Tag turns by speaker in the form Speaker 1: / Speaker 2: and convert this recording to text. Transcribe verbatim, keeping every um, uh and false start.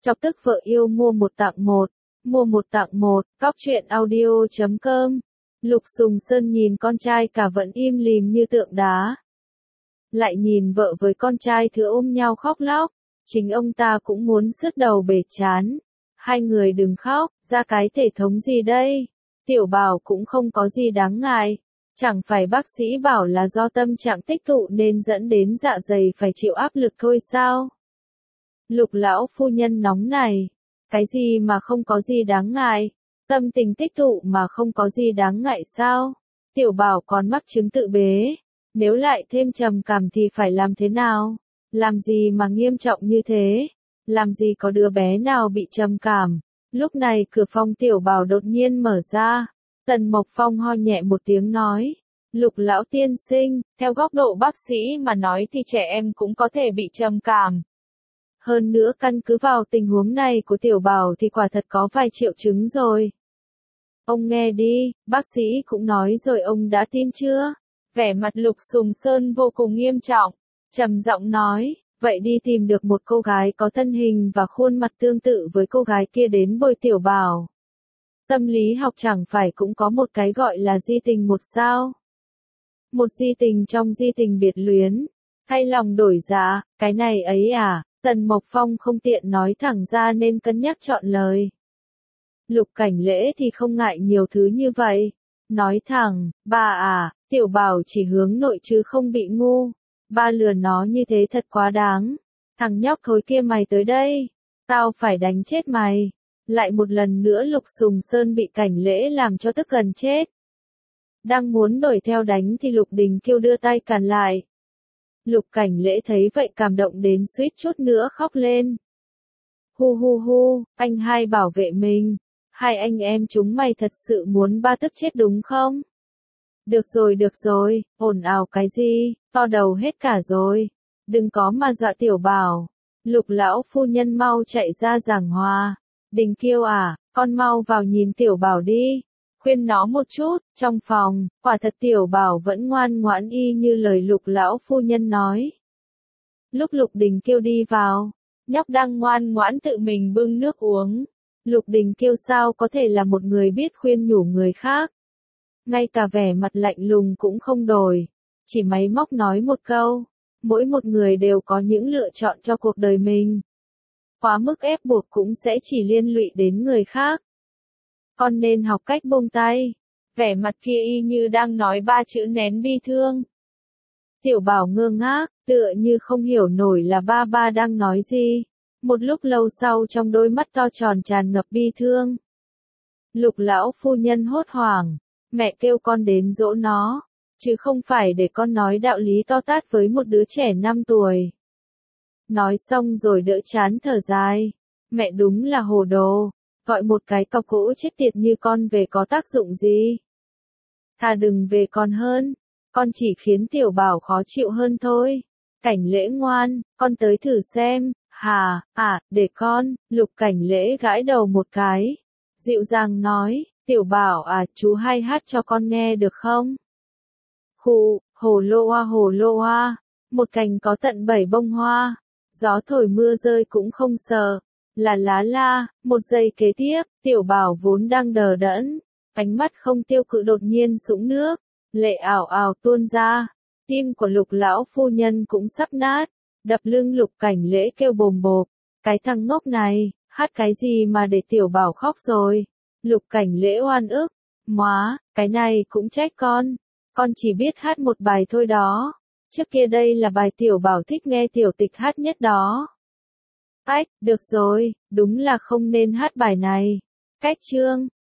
Speaker 1: Chọc tức vợ yêu mua một tặng một, mua một tặng một, cóc truyện audio chấm com. Lục Sùng Sơn nhìn con trai cả vẫn im lìm như tượng đá. Lại nhìn vợ với con trai thứ ôm nhau khóc lóc, chính ông ta cũng muốn sứt đầu bể chán. Hai người đừng khóc, ra cái thể thống gì đây? Tiểu Bảo cũng không có gì đáng ngại. Chẳng phải bác sĩ bảo là do tâm trạng tích tụ nên dẫn đến dạ dày phải chịu áp lực thôi sao? Lục lão phu nhân nóng này. Cái gì mà không có gì đáng ngại? Tâm tình tích tụ mà không có gì đáng ngại sao? Tiểu Bảo còn mắc chứng tự bế. Nếu lại thêm trầm cảm thì phải làm thế nào? Làm gì mà nghiêm trọng như thế? Làm gì có đứa bé nào bị trầm cảm? Lúc này cửa phòng Tiểu Bảo đột nhiên mở ra. Tần Mộc Phong ho nhẹ một tiếng nói. Lục lão tiên sinh, theo góc độ bác sĩ mà nói thì trẻ em cũng có thể bị trầm cảm. Hơn nữa căn cứ vào tình huống này của Tiểu Bảo thì quả thật có vài triệu chứng rồi. Ông nghe đi, bác sĩ cũng nói rồi, ông đã tin chưa? Vẻ mặt Lục Sùng Sơn vô cùng nghiêm trọng, trầm giọng nói, vậy đi tìm được một cô gái có thân hình và khuôn mặt tương tự với cô gái kia đến bồi Tiểu Bảo. Tâm lý học chẳng phải cũng có một cái gọi là di tình một sao? Một di tình trong di tình biệt luyến, thay lòng đổi dạ, cái này ấy à? Tần Mộc Phong không tiện nói thẳng ra nên cân nhắc chọn lời. Lục Cảnh Lễ thì không ngại nhiều thứ như vậy. Nói thẳng, ba à, Tiểu Bảo chỉ hướng nội chứ không bị ngu. Ba lừa nó như thế thật quá đáng. Thằng nhóc thối kia mày tới đây. Tao phải đánh chết mày. Lại một lần nữa Lục Sùng Sơn bị Cảnh Lễ làm cho tức gần chết. Đang muốn đuổi theo đánh thì Lục Đình Kiêu đưa tay cản lại. Lục Cảnh Lễ thấy vậy cảm động đến suýt chút nữa khóc lên. Hu hu hu, anh hai bảo vệ mình. Hai anh em chúng mày thật sự muốn ba tức chết đúng không? Được rồi được rồi, ồn ào cái gì, to đầu hết cả rồi. Đừng có mà dọa Tiểu Bảo. Lục lão phu nhân mau chạy ra giảng hòa. Đình Kiêu à, con mau vào nhìn Tiểu Bảo đi. Khuyên nó một chút, trong phòng, quả thật Tiểu Bảo vẫn ngoan ngoãn y như lời Lục lão phu nhân nói. Lúc Lục Đình Kiêu đi vào, nhóc đang ngoan ngoãn tự mình bưng nước uống. Lục Đình Kiêu sao có thể là một người biết khuyên nhủ người khác. Ngay cả vẻ mặt lạnh lùng cũng không đổi, chỉ máy móc nói một câu, mỗi một người đều có những lựa chọn cho cuộc đời mình. Quá mức ép buộc cũng sẽ chỉ liên lụy đến người khác. Con nên học cách buông tay. Vẻ mặt kia y như đang nói ba chữ nén bi thương. Tiểu Bảo ngơ ngác, tựa như không hiểu nổi là ba ba đang nói gì. Một lúc lâu sau trong đôi mắt to tròn tràn ngập bi thương. Lục lão phu nhân hốt hoảng, mẹ kêu con đến dỗ nó, chứ không phải để con nói đạo lý to tát với một đứa trẻ năm tuổi. Nói xong rồi đỡ chán thở dài, mẹ đúng là hồ đồ, gọi một cái cọc gỗ chết tiệt như con về có tác dụng gì. Thà đừng về còn hơn, con chỉ khiến Tiểu Bảo khó chịu hơn thôi. Cảnh Lễ ngoan, con tới thử xem. Hà, à, để con. Lục Cảnh Lễ gãi đầu một cái, dịu dàng nói, Tiểu Bảo à, chú hay hát cho con nghe được không? Khụ, hồ lô hoa hồ lô hoa, một cành có tận bảy bông hoa, gió thổi mưa rơi cũng không sợ, là lá la. Một giây kế tiếp, Tiểu Bảo vốn đang đờ đẫn, ánh mắt không tiêu cự đột nhiên sũng nước, lệ ảo ảo tuôn ra, tim của Lục lão phu nhân cũng sắp nát. Đập lưng Lục Cảnh Lễ kêu bồm bộp, cái thằng ngốc này, hát cái gì mà để Tiểu Bảo khóc rồi. Lục Cảnh Lễ oan ức, móa, cái này cũng trách con, con chỉ biết hát một bài thôi đó, trước kia đây là bài Tiểu Bảo thích nghe Tiểu Tịch hát nhất đó. Ách, được rồi, đúng là không nên hát bài này. Cách chương,